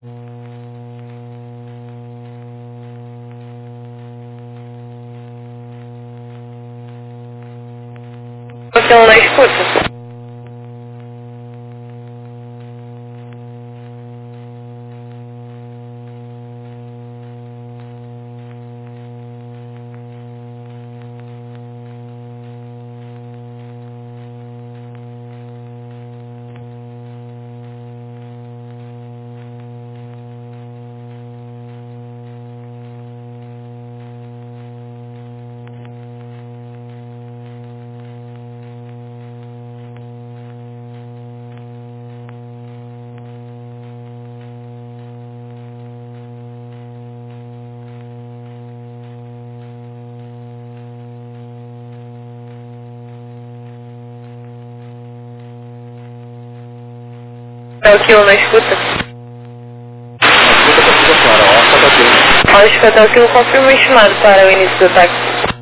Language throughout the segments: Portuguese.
Você não escuta? É o que eu não escuta? Ao escutar o que eu confirmo o estimado para o início do táxi.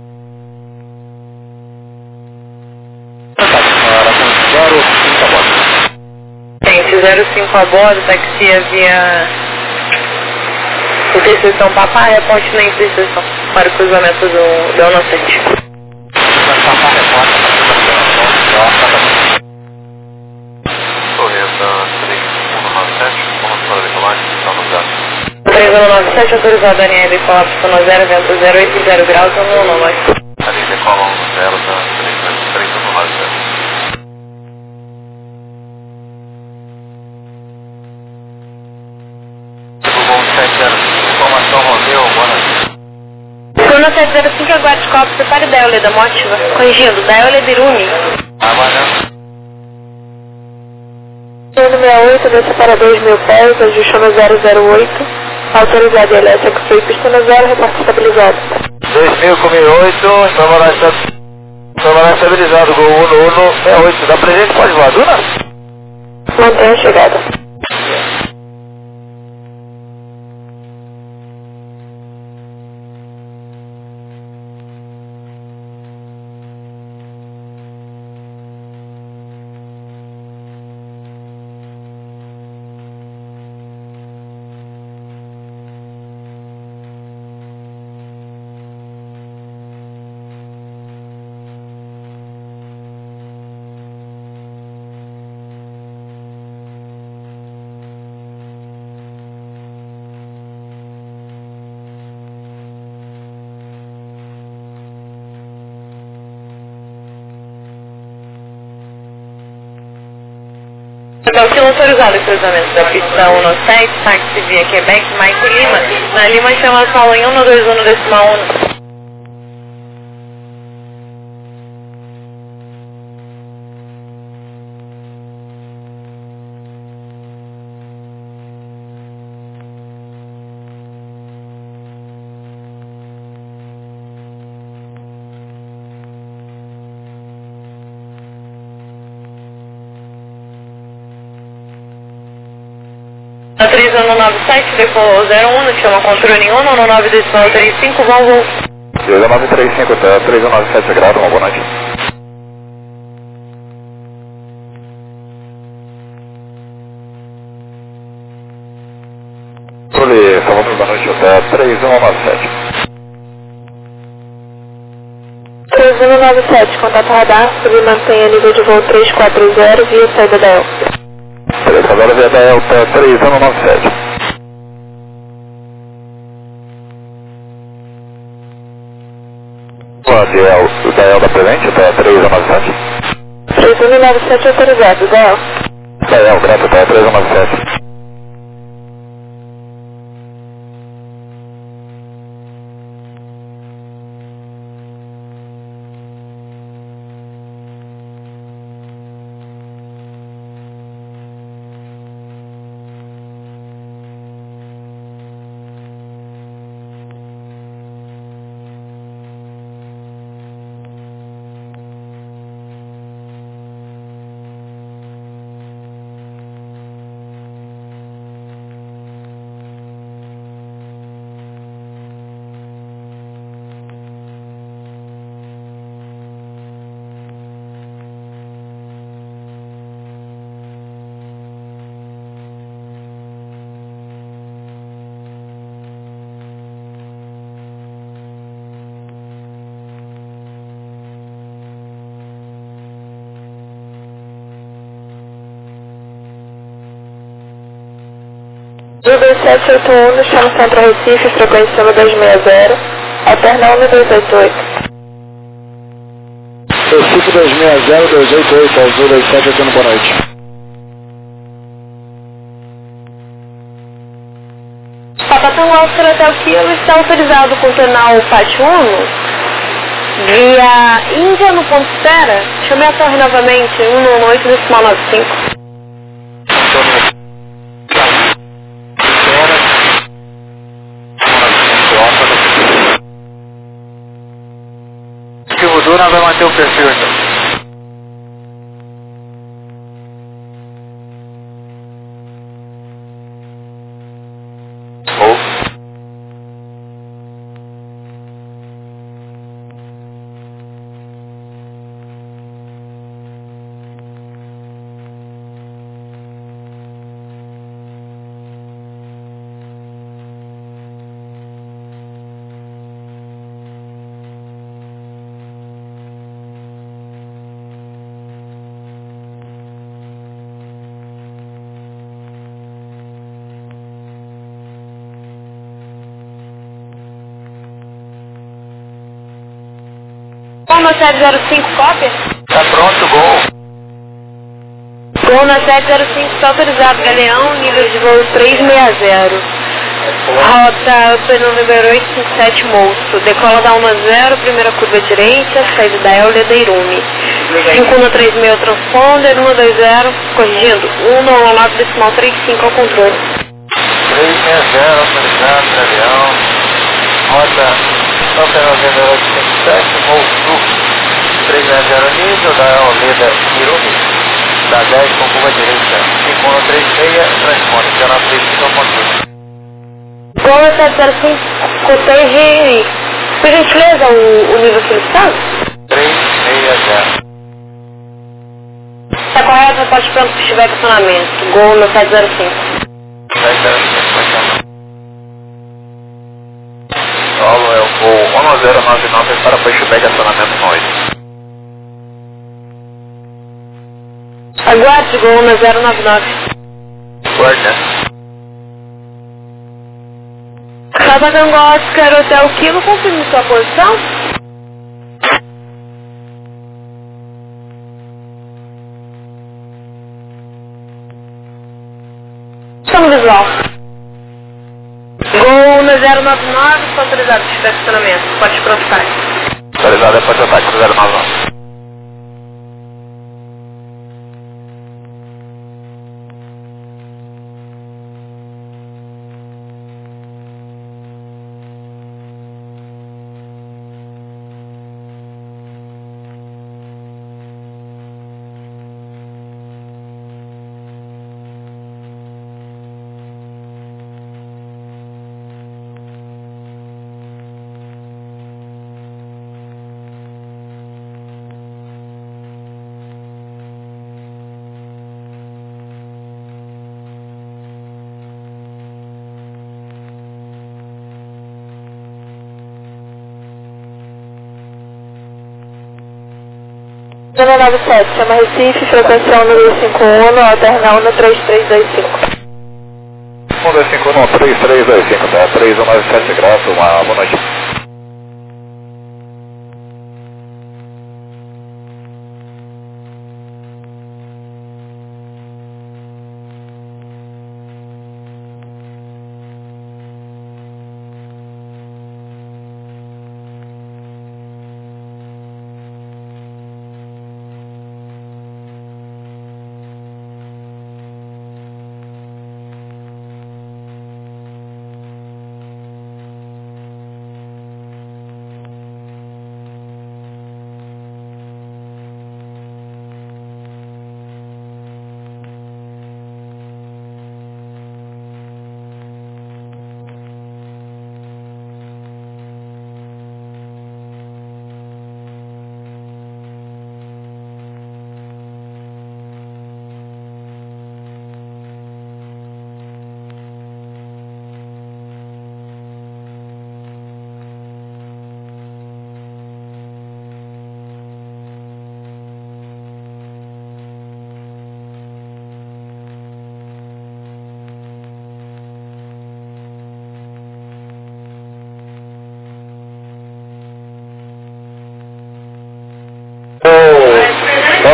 Gente, 05 a bordo, táxi via interseção Papai, a ponte na interseção para o cruzamento do Inocente. Correta 3197, vamos para a decolagem, está no zero. 3197, autorizado a linha de colapso no 0, vento 08 e 0 graus, no nome. A linha decola 10, 3197. Informação Romeu, boa noite. Bruno 705, aguarde copo, separe da Eole da Mótiva. Corrigindo, da Eole de Irune. Aguardando. 68, desce para 2.000 pés, ajuste no 008. Autorizado elétrico, foi pista no 0, reporte estabilizado. 2000 com 1008, estava estabilizado, gol 1168. Dá presente, pode voar, Duna? Mantenha a chegada. Então, autorizado o cruzamento da pista 197, táxi via Quebec, Maico Lima. Na Lima chama solo em 121 decimal 1. A 3197, decolou 01, chama controle em 119 decimal 35, Volvo. 1935, tá 3197 grado, uma boa noite. Controle, Salvador, boa noite, tá 3197. 3197, contato radar, subir mantenha nível de voo 340 via saída da El. 340 via da Elta 3197. O da El da presente, tá 3197. 3197 autorizado, da El. Da El, graças, tá 3197. 2781, chama Centro Recife, frequência 1260, alterna 1288. Recife 260, 288, Azul 2781, boa noite. Patatão Oscar até o quilo está autorizado com o canal PAT 1 via Índia no ponto Espera. Chamei a torre novamente, 198 decimal 95. Se mudou, nós vamos manter o perfil então. Gol na 705, cópia? Tá pronto, gol. Gol na 705, está autorizado, Galeão, nível de voo 360. Rota P-November 857, Moço. Decola da 10, primeira curva direita, saída da Euler da Irume. 5136, transponder, 120, corrigindo, 199 decimal 35 ao controle. 360, autorizado, Galeão. Rota P-November 857, Moço. 360 nível da Euler da Irume. Da 10 com curva direita. 5136, transponder, 1935 ao controle. Gol na 705, cortejo, por gentileza, o nível solicitado? 360. Está correto, pode pronto que estiver estacionamento. Gol no 705. 705. Solo é o voo 1099 para pushback acionamento noite. Aguarde, Gol na 099. Guarda. Rabatango Oscar, Hotel Kilo, confirme sua posição. Estamos visual. Gol na 099, está autorizado para estacionamento. Pode processar. Autorizado é para ataque 099. Zona 97, chama Recife, frequência 1251, alterna 1 3325. 125, 3325, tá? 3197, graça, uma boa noite.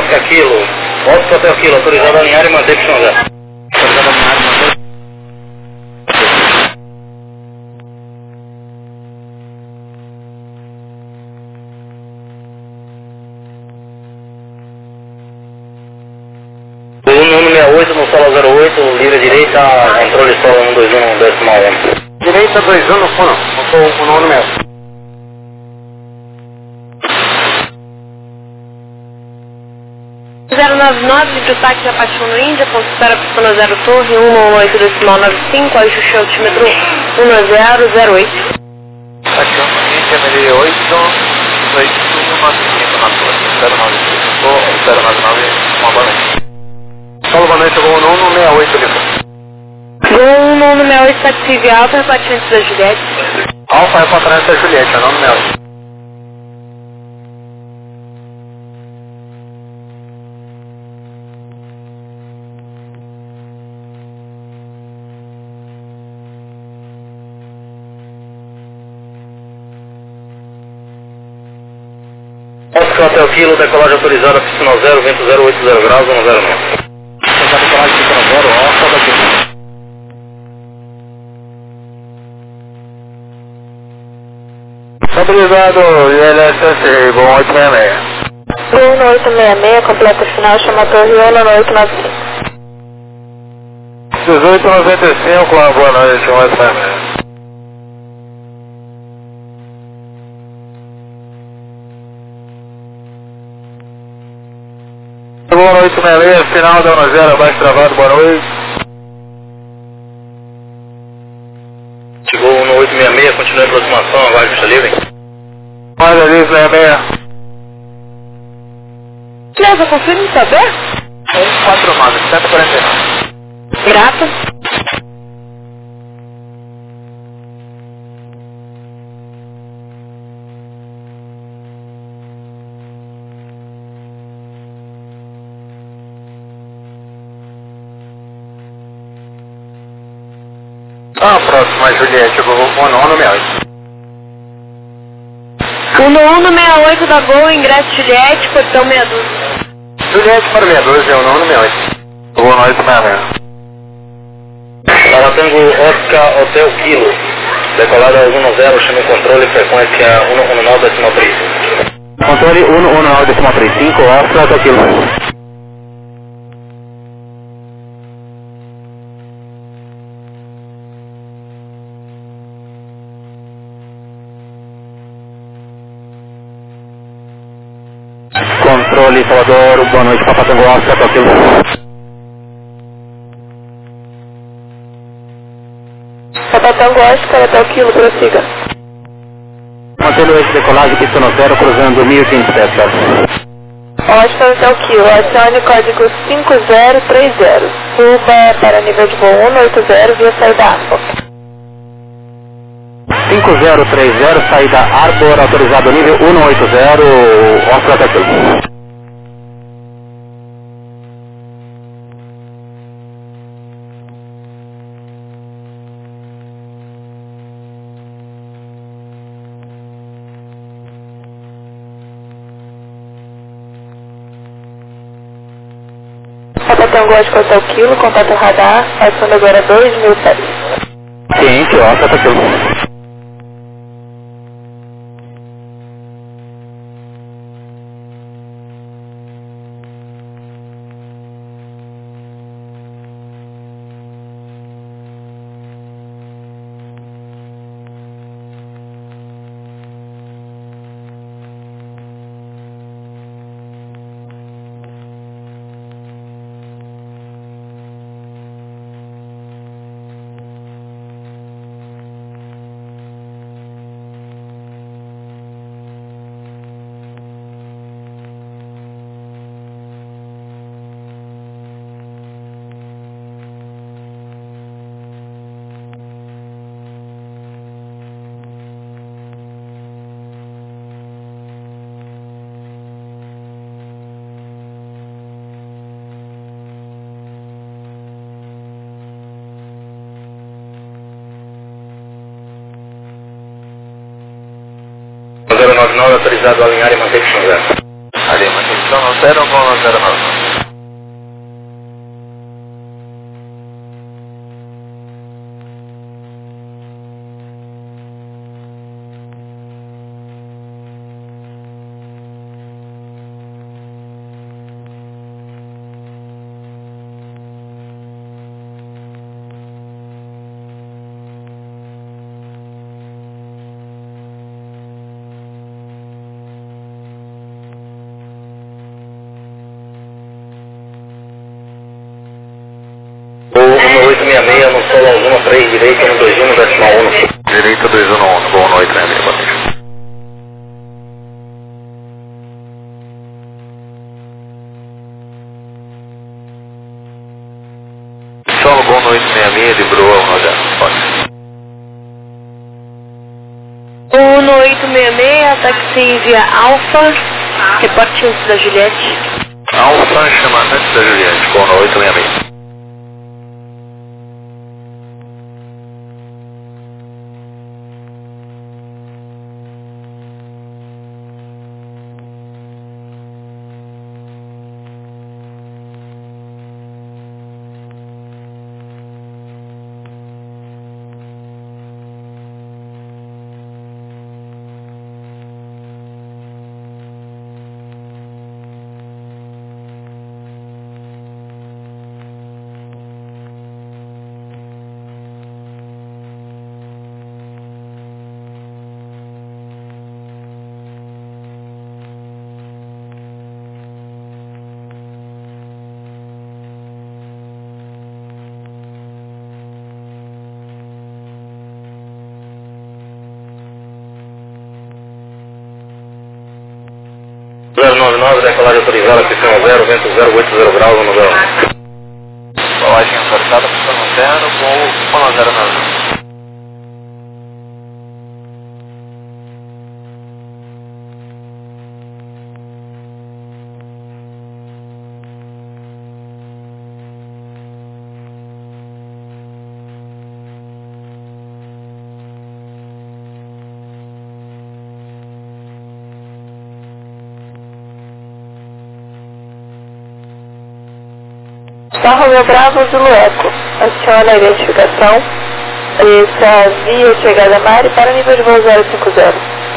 Oscar Kilo. Oscar Hotel Kilo, autorizado a alinhar e manter pistão zero. Autorizado a alinhar e manter. O 168 no solo 08, livre direita, controle solo 121, decimal 1. Direita 21 no fundo, o nono mesmo. de táxi Apache no Índia, ponto espera pista 0 torre, 118 decimal 95, ajuste altímetro 1008. Apache no Índia, medir 8, 2195 na torre, 095, 099, uma boa noite. Solo boa noite, voo no 168 ali. Voo 168, taxi alta, repate antes da Juliette. Alfa é para trás da Juliette, é o nome mesmo. Oscar Hotel Kilo, decolagem autorizada, pista 0, vento 080 graus, 109. Essa decolagem pista 0, Alfa daqui. Estabilizado, ILSS, bom 866. Voo 866, completa final, chama a torre 19895. 1895, boa noite, 866. Boa noite, 66, final da 10, abaixo travado, boa noite. Chegou no 866, continua a aproximação, aguarde pista livre. Mais ali, 66. Beleza, confirme saber? 149, 149. Grata. Próxima, Juliette, vou o nono mesmo. 1168 da Gol, ingresso Juliette, portão 62. Juliette para 62, é o nono mesmo. Boa noite, 66. Taratango Oscar Hotel Kilo, decolada 110, chama o controle, frequência 119,35. Controle 119,35, Oscar Hotel Kilo. Controle Salvador, boa noite, Papa Tango Oscar, Hotel Kilo. Papa Tango Oscar, Hotel Kilo, prossiga. Mantendo esse decolagem, pista 0, cruzando 1500 metros. Oscar, Hotel Kilo, acione código 5030. Suba para nível de voo 180 via saída Arbor. 5030, saída Arbor, autorizado nível 180, Oscar Hotel Kilo. Papa Tango Oscar, Hotel Kilo, contato radar, passando agora 2000 pés. Ciente, Oscar Hotel Kilo. autorizado a alinhar e manter pistão zero. Ali, manter Sono 0 con 09. O 1866 no solo 13 direito no 21 decimal 1. Direita 211, boa noite, Emily, boa noite. Solo boa noite, 66 de Broa, 10, pode. 1866, táxi via Alfa, reporte antes da Juliette. Alfa, chamamento da Juliette, boa noite, 66. Decolagem autorizada, pistão 0, vento 080 graus, no 0. Decolagem autorizada, pistão 0, voo 1009. Só Romeu Bravo, Zulu Eco. Adiciona a identificação. Essa via chegada a Mari para nível de voo 050.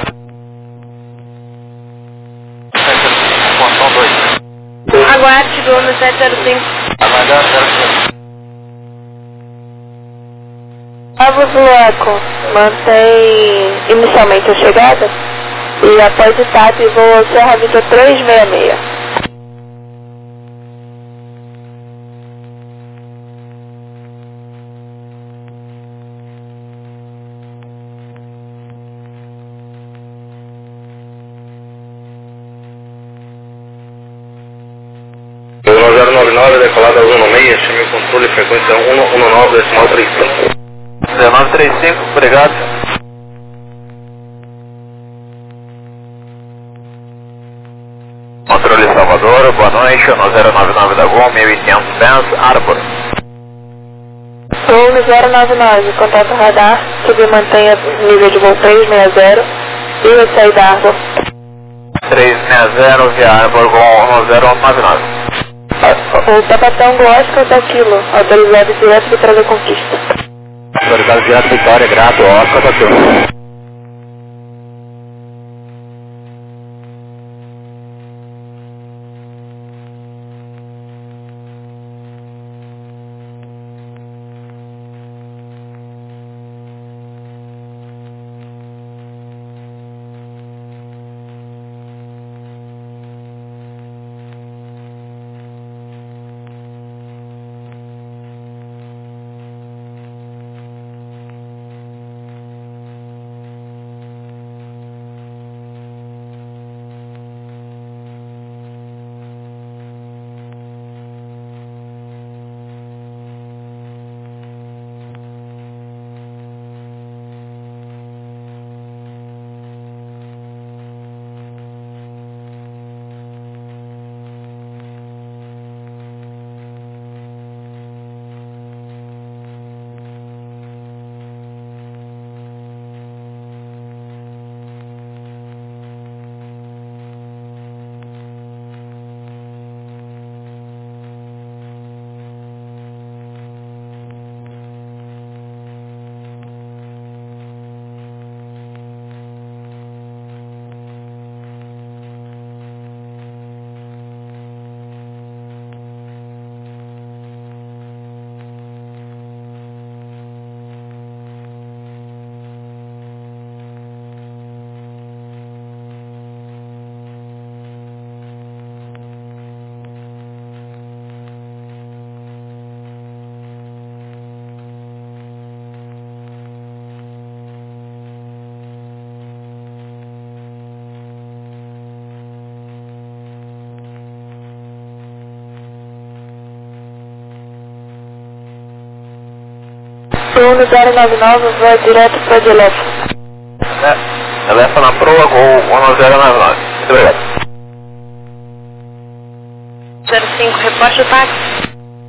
Ponção 2. Aguarde do 1705. Aguardar 05. Bravo, Zulu Eco. Mantém inicialmente a chegada. E após o TAP, voa Serra Vitor 366. O 1099, decolada 196, chame o controle, frequência 119, decimal 35. 1935, obrigado. Controle Salvador, boa noite, 1099 da Gol, 1500 pés, Arbor. Voo 099, contato radar, subir mantenha nível de voo 360 e a saída da Arbor. 360 via Arbor com 1099. O Tapatão do Oscar da Quilo, autorizado direto de Praia da Conquista. Autorizado direto Vitória, grato, Oscar da Quilo. Turno 099, vai direto para Dileto. Telefone Proa, Gol 1099. Muito obrigado. 05, reporte o táxi.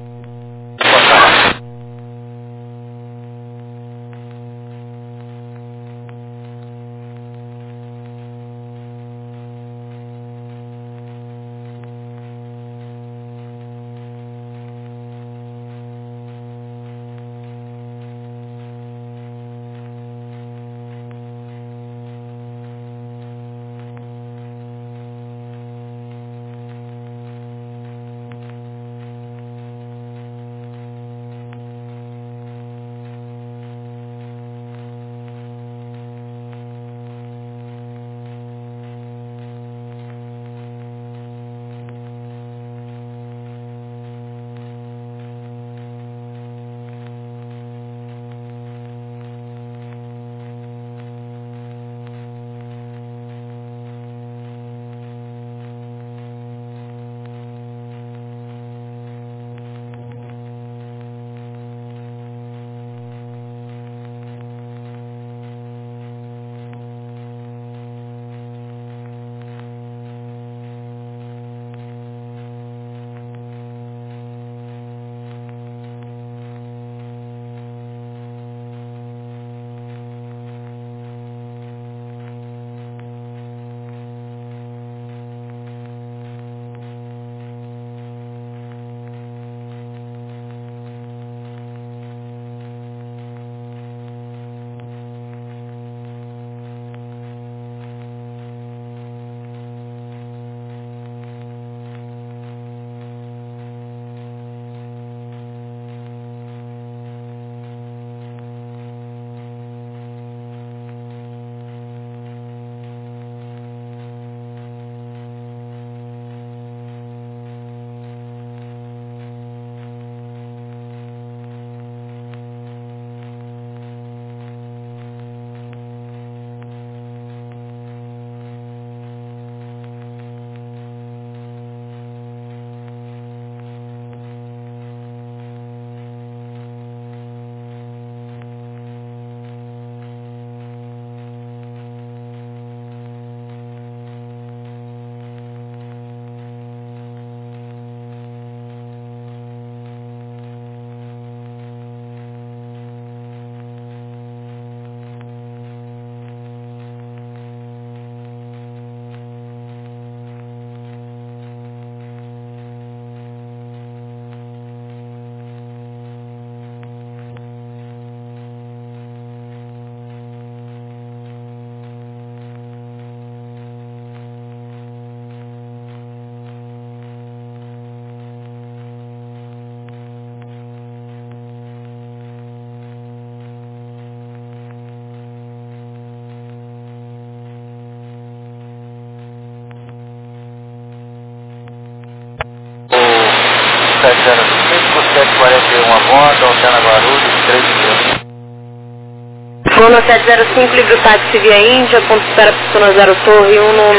Zona 705, livre o táxi via Índia, ponto de espera para 0 Torre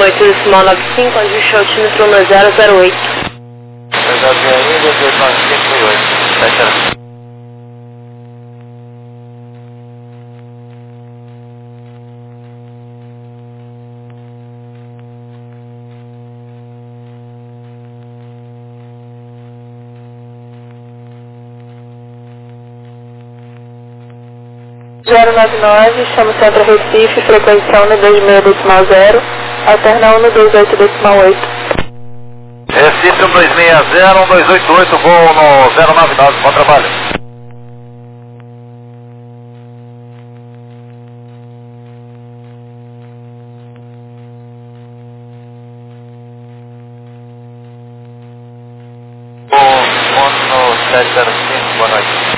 118,95, ajuste altímetro 1008. Via Índia, 1895,8. Zero 99, chama Centro Recife, frequência 126.0, alterna 128.8. Recife 1260, 1288, voo no 099, bom trabalho. Voo no 705, boa noite.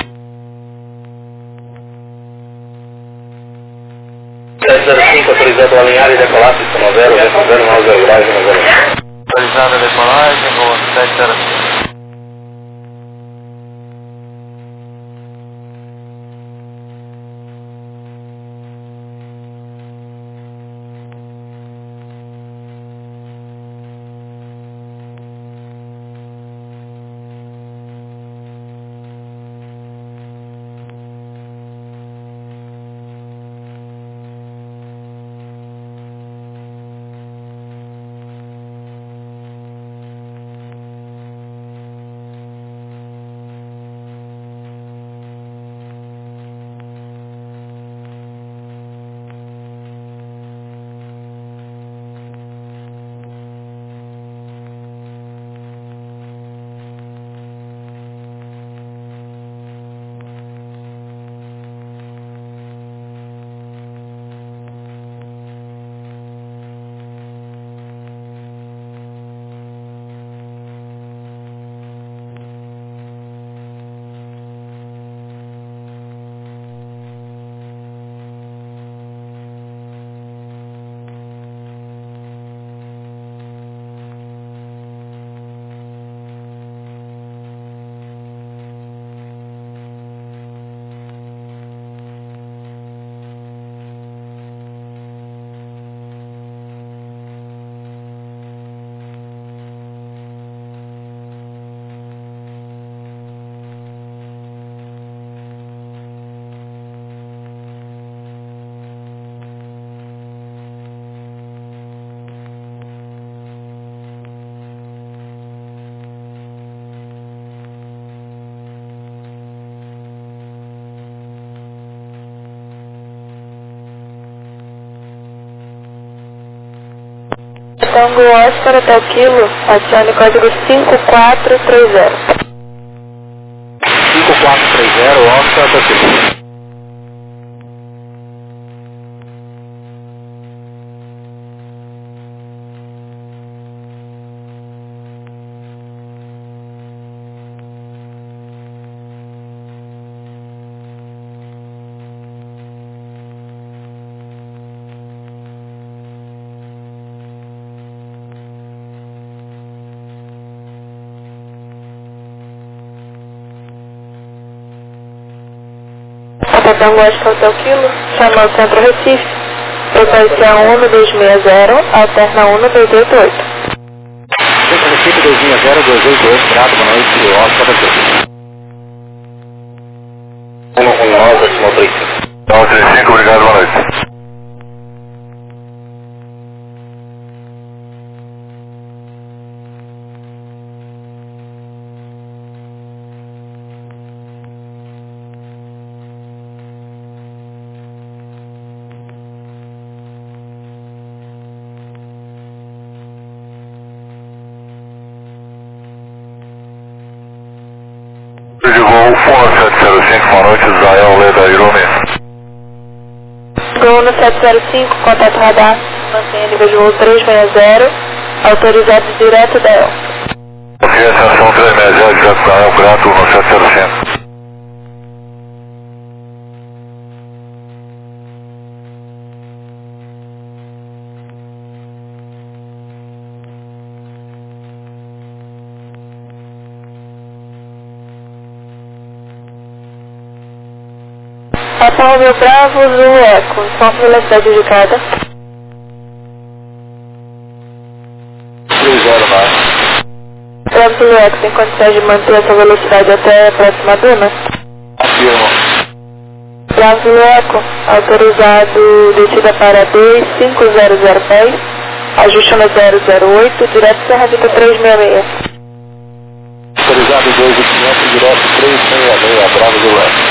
705, autorizado a alinhar e decolar, pista 90, vento 0, mouse regulagem 90. Autorizado a decolagem, voo 705. Tango Oscar até o quilo, acione código 5430. 5430, Oscar até o quilo. Tango Oscar até o quilo, chama o Centro Recife, frequência 1260, alterna 1288. Centro Recife 260-288, grado, boa noite, Oscar até o quilo. 119 decimal 35. 935, obrigado, boa noite. De voo 4705, boa noite, Israel Leda Irome. Gol no 705, contato radar, mantenha nível de voo 360, autorizado direto da EL. Confiança, ação 360, direto da EL, grato no 705. Papa Romeo Bravo, Zulu Eco, informe velocidade indicada. 30 mais. Bravo Zulu Eco, tem condições de manter essa velocidade até a próxima duna? Afirmo. Bravo Zulu Eco, autorizado descida para 25010, ajuste no 008, direto Serra Vita 366. Autorizado 2.500, direto 366, Bravo do Leste.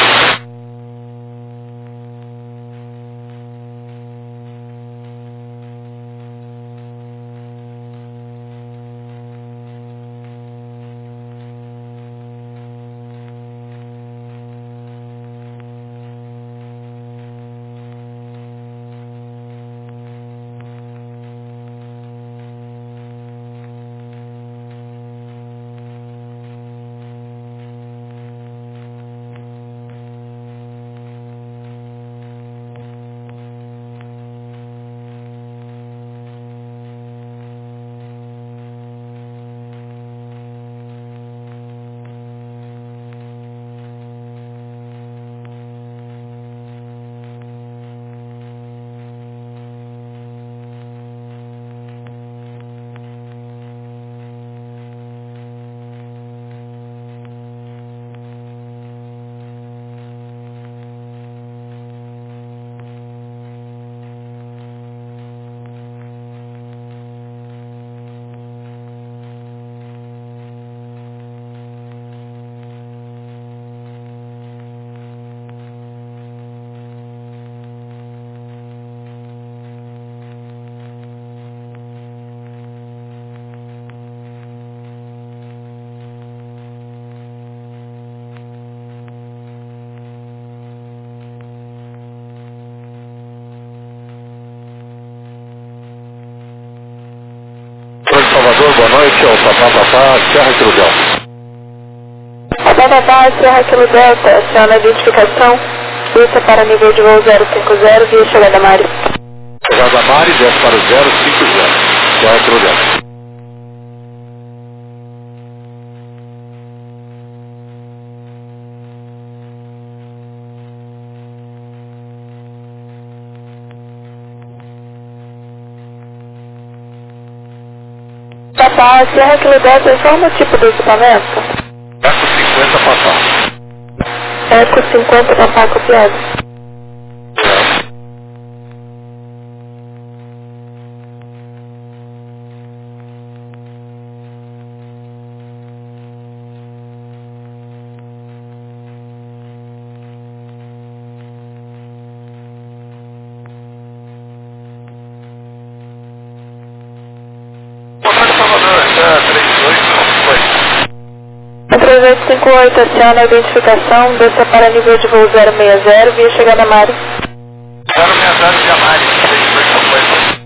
Salvador, boa noite, ao Papapá, Serra Kilo Delta. Papapá, Serra Kilo Delta, aciona a identificação, desça para nível de voo 050, via chegada Mari. Chegada Mari, desce para o 050, Serra Kilo Delta. Papá, Serra Kilo Delta, informa o tipo do equipamento? Eco 50 Papá. Eco 50 Papá copiado. 0258, aciona a identificação, desça para nível de voo 060, via chegada Mari. 060 de Amari, 6250.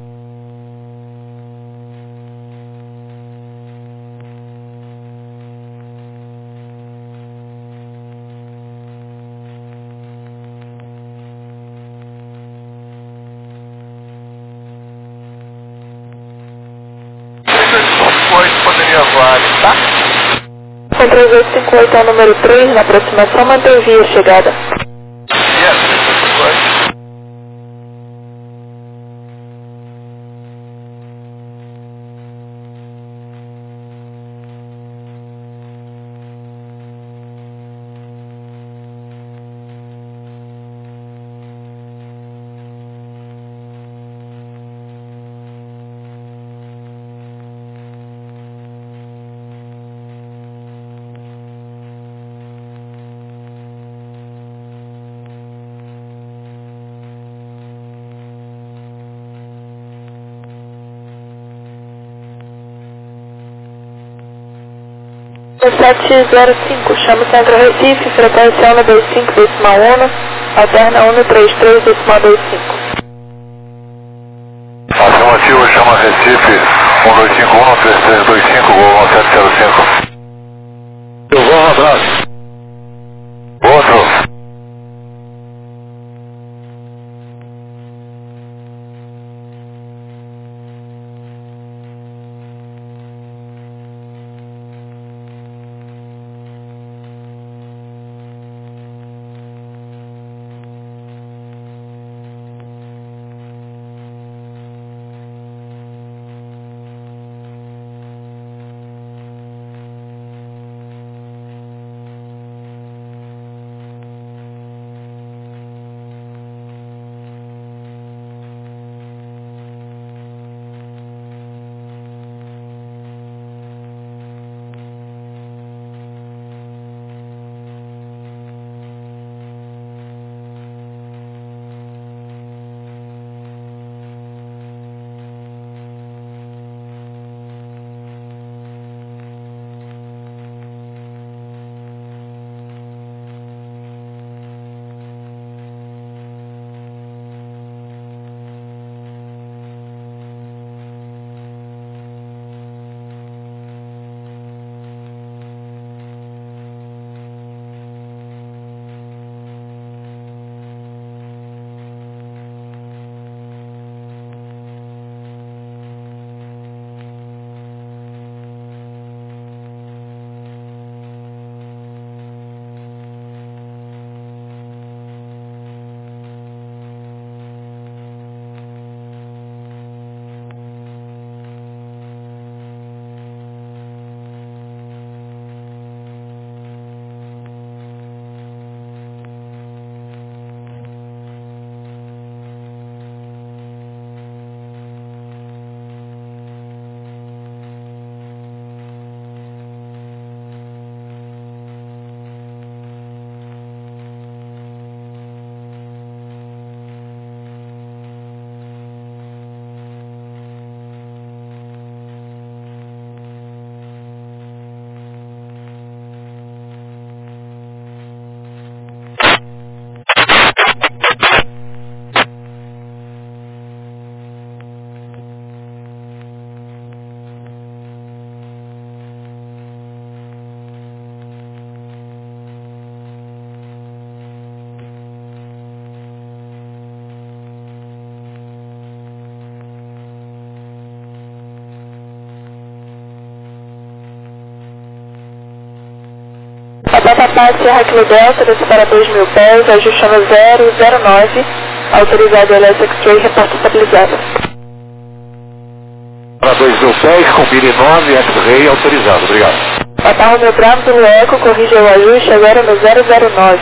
Poderia voar, tá? Com 3858 é o número 3, na aproximação, mantém via chegada. Yes, 3858. O 705, chama o Centro Recife, frequência 125,1, alterna 133,25. Afirmativo, chama Recife, 1251-3325, voo 705. Eu vou, um abraço. Outro. Papapá, Serra Kilo Delta, desce para 2.000 pés, ajustando 009, autorizado LS X-Ray, reporte estabilizado. Para 2.000 pés, combine 9, X-Ray autorizado. Obrigado. Papá Romeu Bravo pelo Eco, corrija o ajuste agora no 009.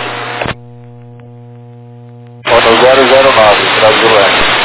No 009, Brasil Eco.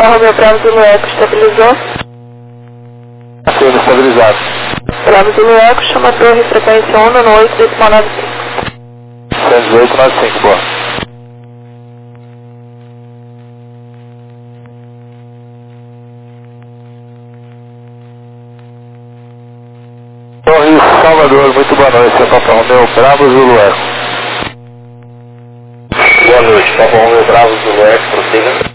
Romeo Bravo Zulu Eco, estabilizou. Tudo estabilizado. Bravo Zulu Eco, chama a torre, frequência 198, decimal 95. 11895, boa. Torre Salvador, muito boa noite, é Papa Romeo Bravo Zulu Eco. Boa noite, Papa Romeo Bravo Zulu Eco, prossiga.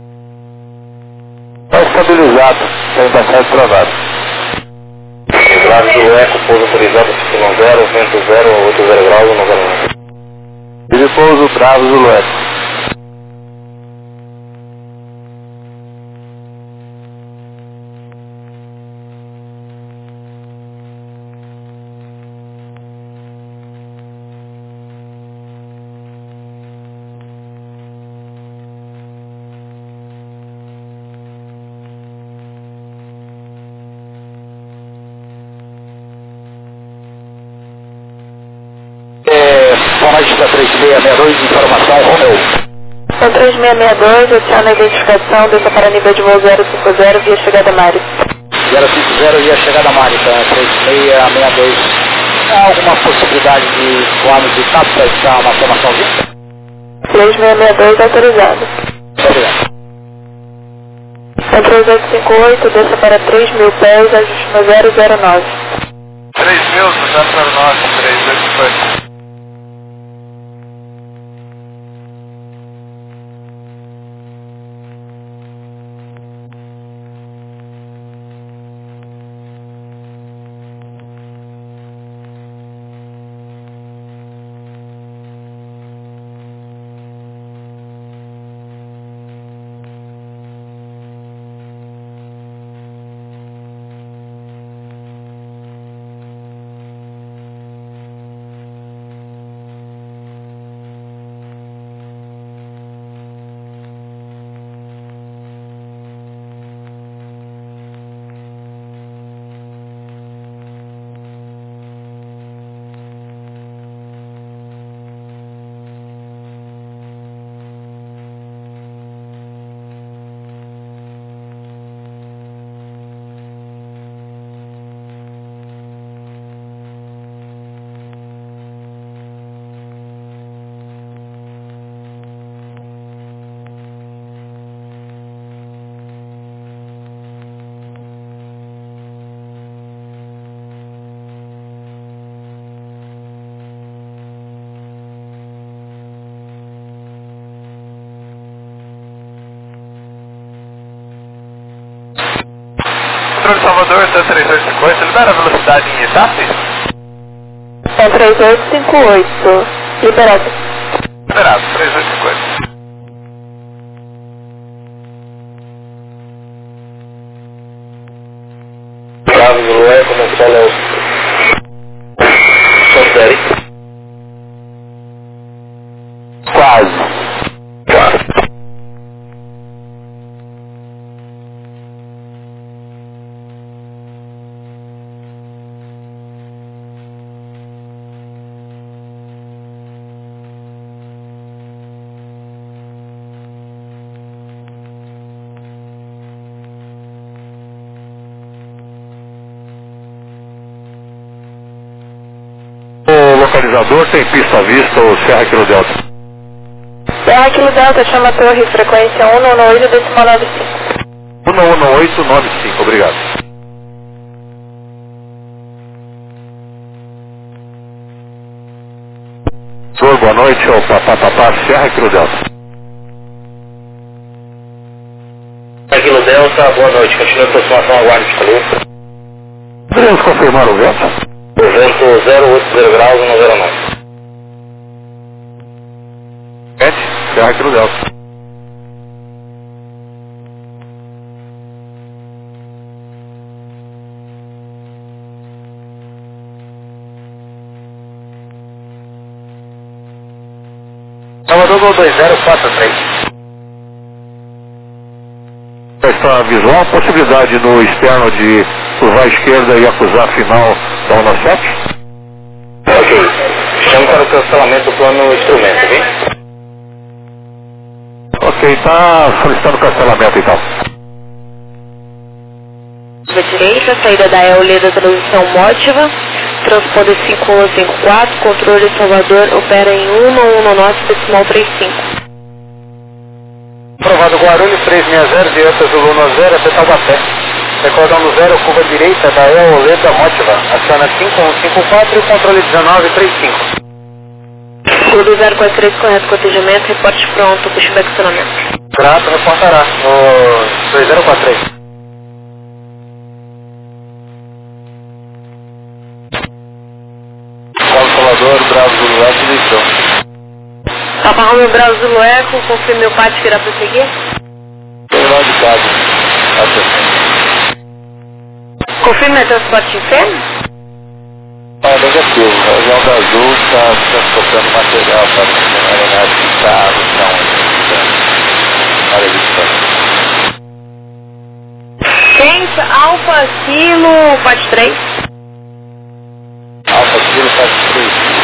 Está estabilizado, tem bastante travado. Bravo Zulu Eco, pouso autorizado, Y 0, vento 0, 80 graus, 99. Ele pouso Bravo Zulu Eco. Boa noite da 3662, informação Romeu. São 3662, adiciona a identificação, desça para nível de voo 050, via chegada Mari. 050 via chegada Mari, então 3662. Há alguma possibilidade de voarmos de TAP para dar uma formaçãozinha? 3662 autorizado. Obrigado. São 3858, desça para 3.000 pés, ajuste no 009. 3.000, 009, 3858. Controle Salvador, 3850, libera a velocidade em TAP? São 3858, liberado. Liberado, 3850. Bravo Zulu Eco, no solo. Confere. Quase. O localizador tem pista à vista ou Serra Kilo Delta? Serra Kilo Delta, chama a torre, frequência 198, decimal 95. 11895, obrigado. Senhor, boa noite, é o Papapá, Serra Kilo Delta. Serra Kilo Delta, boa noite, continua a aproximação, aguarde de calor. Podemos confirmar o vento? O vento 080 graus, 109. Serra Kilo Delta. Salvador Gol 2043. Está visual a possibilidade no externo de curvar à esquerda e acusar a final da 17? Ok. Chamo para o cancelamento do plano instrumento, ok? Ok, Ok, tá solicitando cancelamento então. À direita, saída da EOLE da transição Mótiva, transponder 5154, controle Salvador, opera em 119,35. Aprovado Guarulhos 360, direita Zulu 90, até Taubaté. Recordando 0, curva direita da EOLE da Mótiva, aciona 5154 e controle 1935. Clube 043, correto com atendimento, reporte pronto, pushback acionamento. Grato, reportará no 2043. Controlador Bravo Zulu Eco, deixou. Papa Romeo Bravo Zulu Eco, confirme o pátio que irá prosseguir? Tem lá de casa. Confirme a transporte interno? Negativo. A região da Azul está transportando material para a aeronave que está no chão. Área de distância. Quente, Alfa, Kilo, pátio 3. Alfa Kilo está destruído.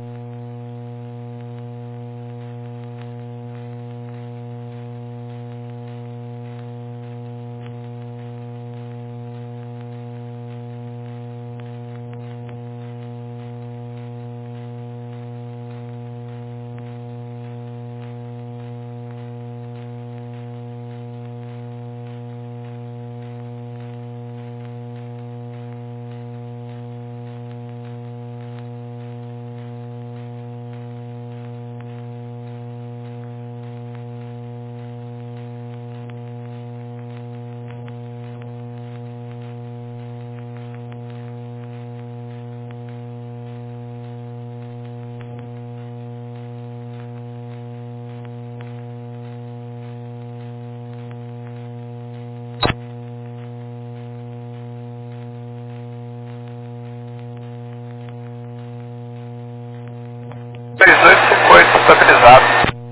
Estabilizado.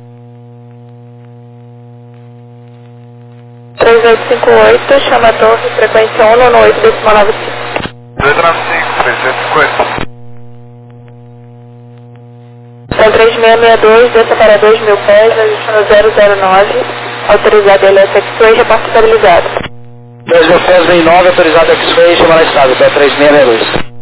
3858, chama a torre, frequência 198,95. 295, 350. São 3662, desça para 2.000 pés, ajustando 009, autorizado LS X-Ray, reporte estabilizado. 2.000 pés, 9, autorizado X-Ray, chama na estável, até 3662.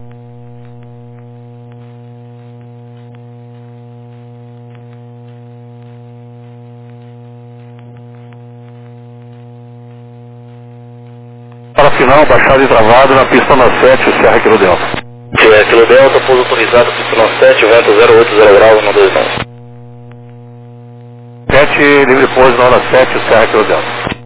Para final, baixado e travado na pista na 7, Serra Quilo Delta. Quilo Delta, pouso autorizado, pista 7, vento 080 graus, 129. 7, livre pouso na hora 7, Serra Quilo Delta.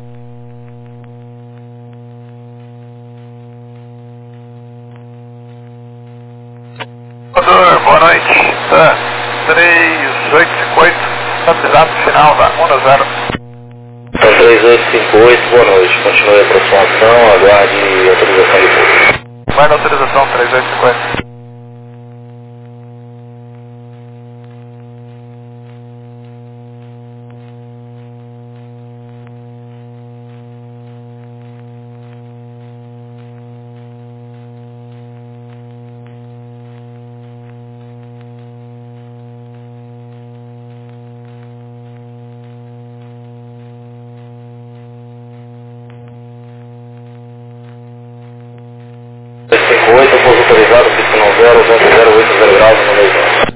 Boa noite. Tá. 3858, estabilizado final da 10. Então 3858, boa noite. Continue a aproximação, aguarde autorização de pouso. Vai na autorização 3850. Pouso autorizado, pista 0, vento 080 graus, 129.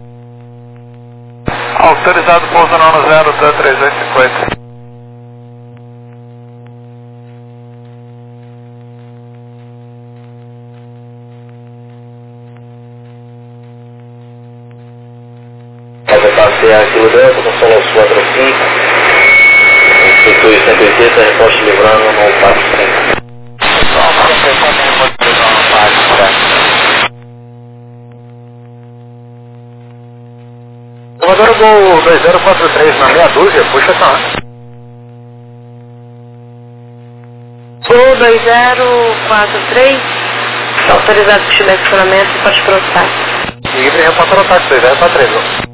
Autorizado pouso na 10, da 3850. Passei a Quilo Delta, com solo sul 45, institui 180, reposte livrando no pátio 5. Agora o gol 2043 na meia dúzia, puxa tá. Gol 2043, autorizado para o acionamento, pode processar. Livre reporta no táxi 2043.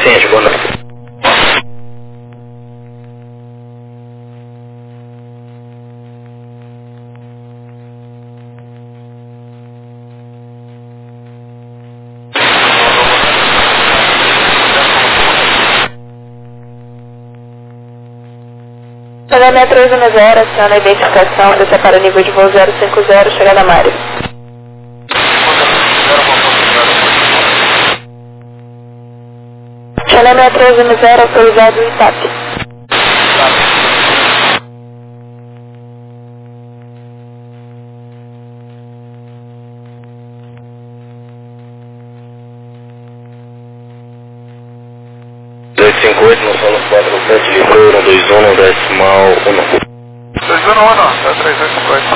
Ciente, boa noite. Chegada 6310, aciona a identificação, desce para o nível de voo 050, chegada a Mário. Chegada 6310, autorizado o ITAP. No solo 47, livrou 121, decimal 1. 211, tá 358.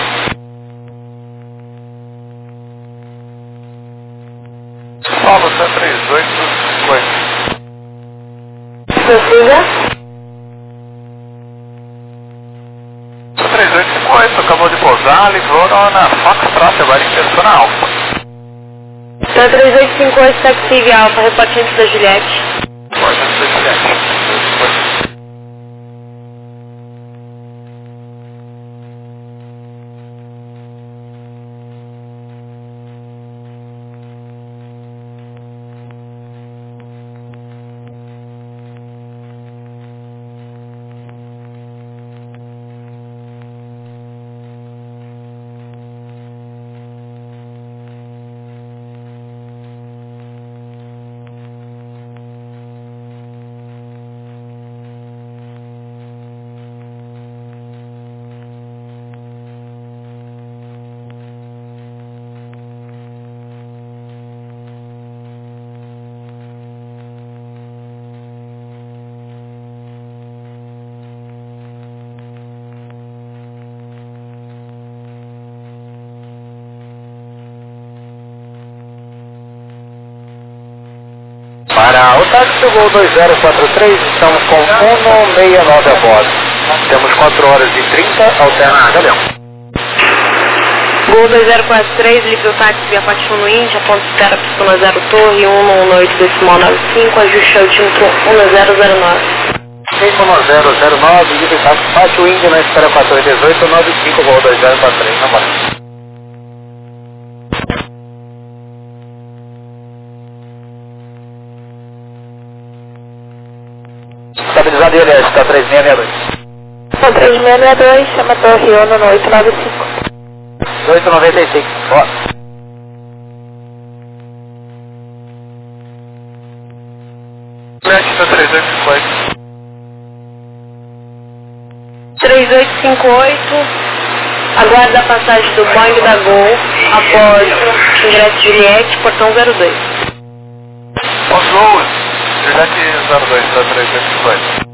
Paulo, tá 3850. Prossiga. 3850, acabou de pousar, livrou na Foxtrot, agora inserção na Alfa. Tá 3858, taxi Alfa, repartindo da Juliette. Pode ser Juliette. Para o táxi do voo 2043, estamos com 169 a bordo. Temos 4 horas e 30, alterna a Galeão. Gol 2043, livre o táxi via Paixão no Índia, ponto espera, pistona 0 torre, 118, decimal 95, ajuste altímetro 1009. 51009, livre táxi Pátio Índia na espera 1418, 95, voo 2043, na bordo. Estabilizado ILS, está 3662. São 3662, chama a torre ONU no 895. 895, ó. Juliette, tá 3850. 3858, aguarda a passagem do Boeing da Gol após ingresso Juliette, portão 02. Oswald, Juliette 02, tá 350.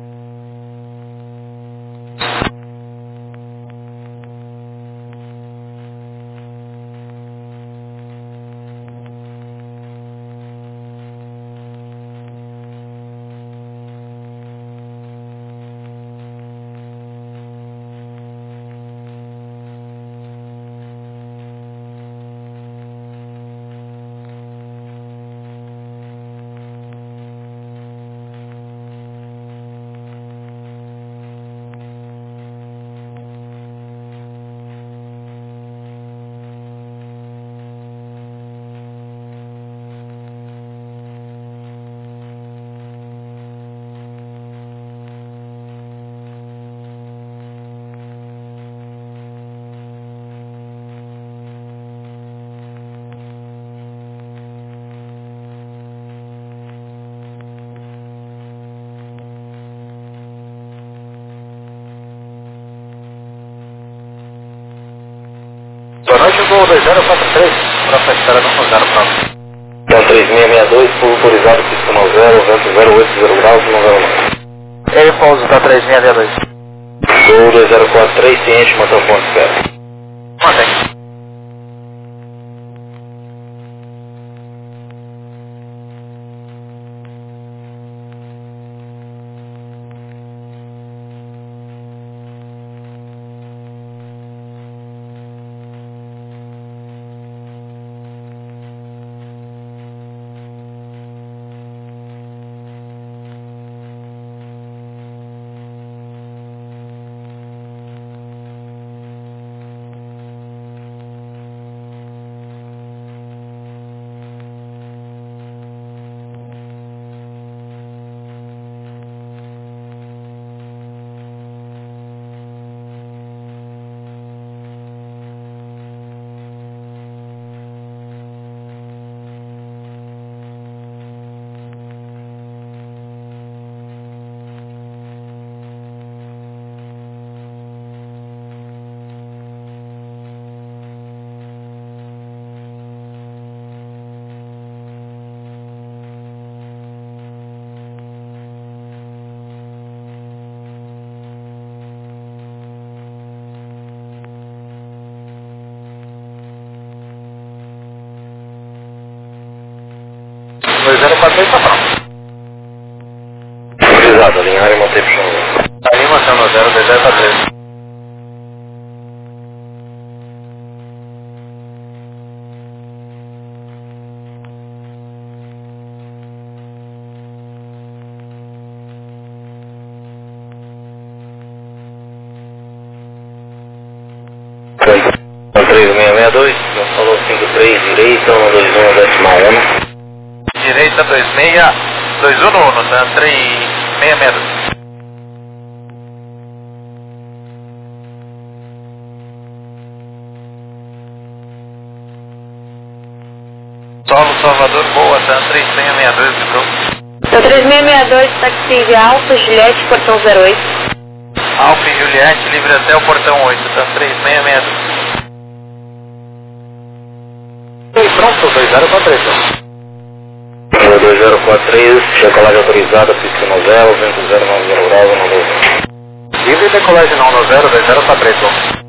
Boa noite, voo 2043, próxima espera não pousar o próximo. Então 3662, pulverizado, pistona 0, vento 080 graus, 109. Ele pouso, está 3662. Gol 2043, ciente, mantém ponto espera. Mantém. 2014 está pronto. Autorizado, alinhar e manter puxão 0. Aí mantendo 0, 2014. Foi 3662, não falou 53, direita, 121, decimal 1. Direita 26211, tá? 3662. Solo Salvador, boa, tá? 3662, ficou. Tá 3662, taxi Alfa, Juliette, portão 08. Alfa e Juliette, livre até o portão 8, tá? 3662. E pronto, 2043. 2043, decolagem autorizada, pista no 0, vento 090 graus, não deu. Livre decolagem não no 0, 2043.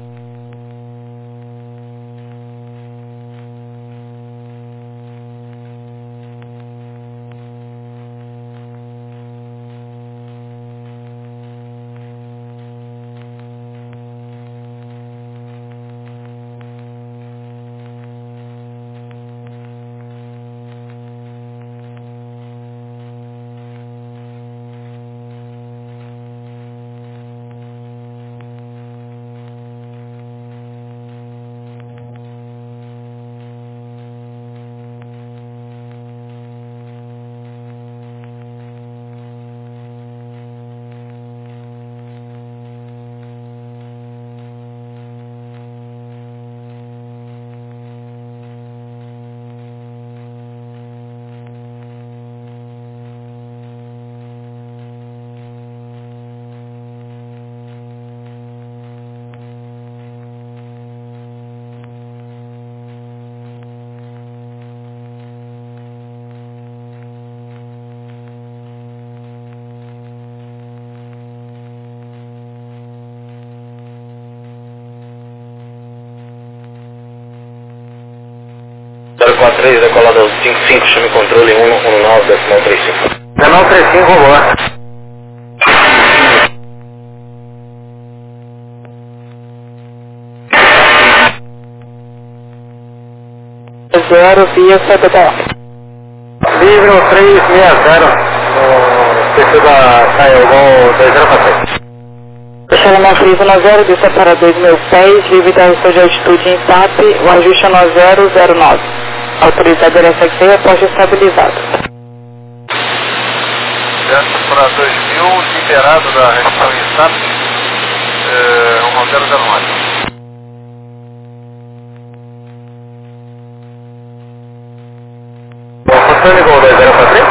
três, decolada 55, chame controle 119, decimal 35. Decimal 35, rolou. Zero via CBDO. Livre no 360, no PC da Caio 203. Fechando na friso no 0, desça para 2.000 pés, livre da restrição de altitude em TAP, o ajuste no 009. Autorizado RFX e após estabilizado. Desce para 2000, liberado da restrição em TAP, 1009. Você ligou 2043?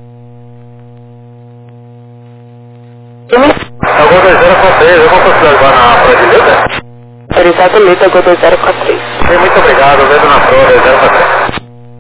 Agora 2043, eu vou conseguir levar na prova de Lida? Autorizado Lida, agora 2043. Muito obrigado, vendo na prova 2043.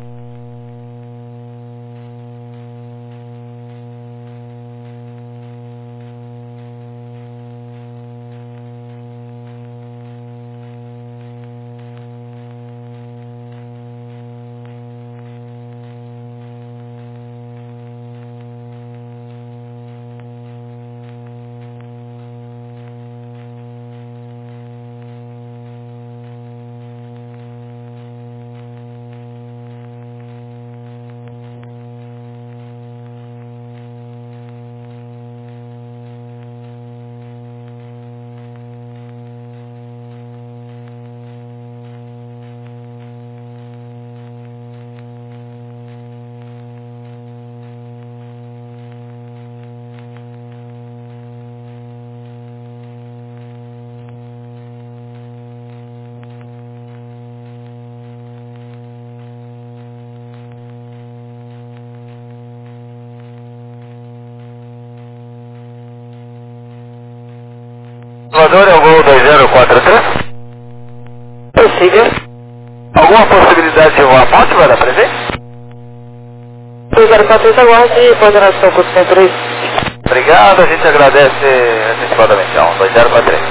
Salvador é o voo 2043? Prossiga. Alguma possibilidade de voar ponte vai dar presente? 2043 aguarde, ponderação por 103. Obrigado, a gente agradece antecipadamente. 2043.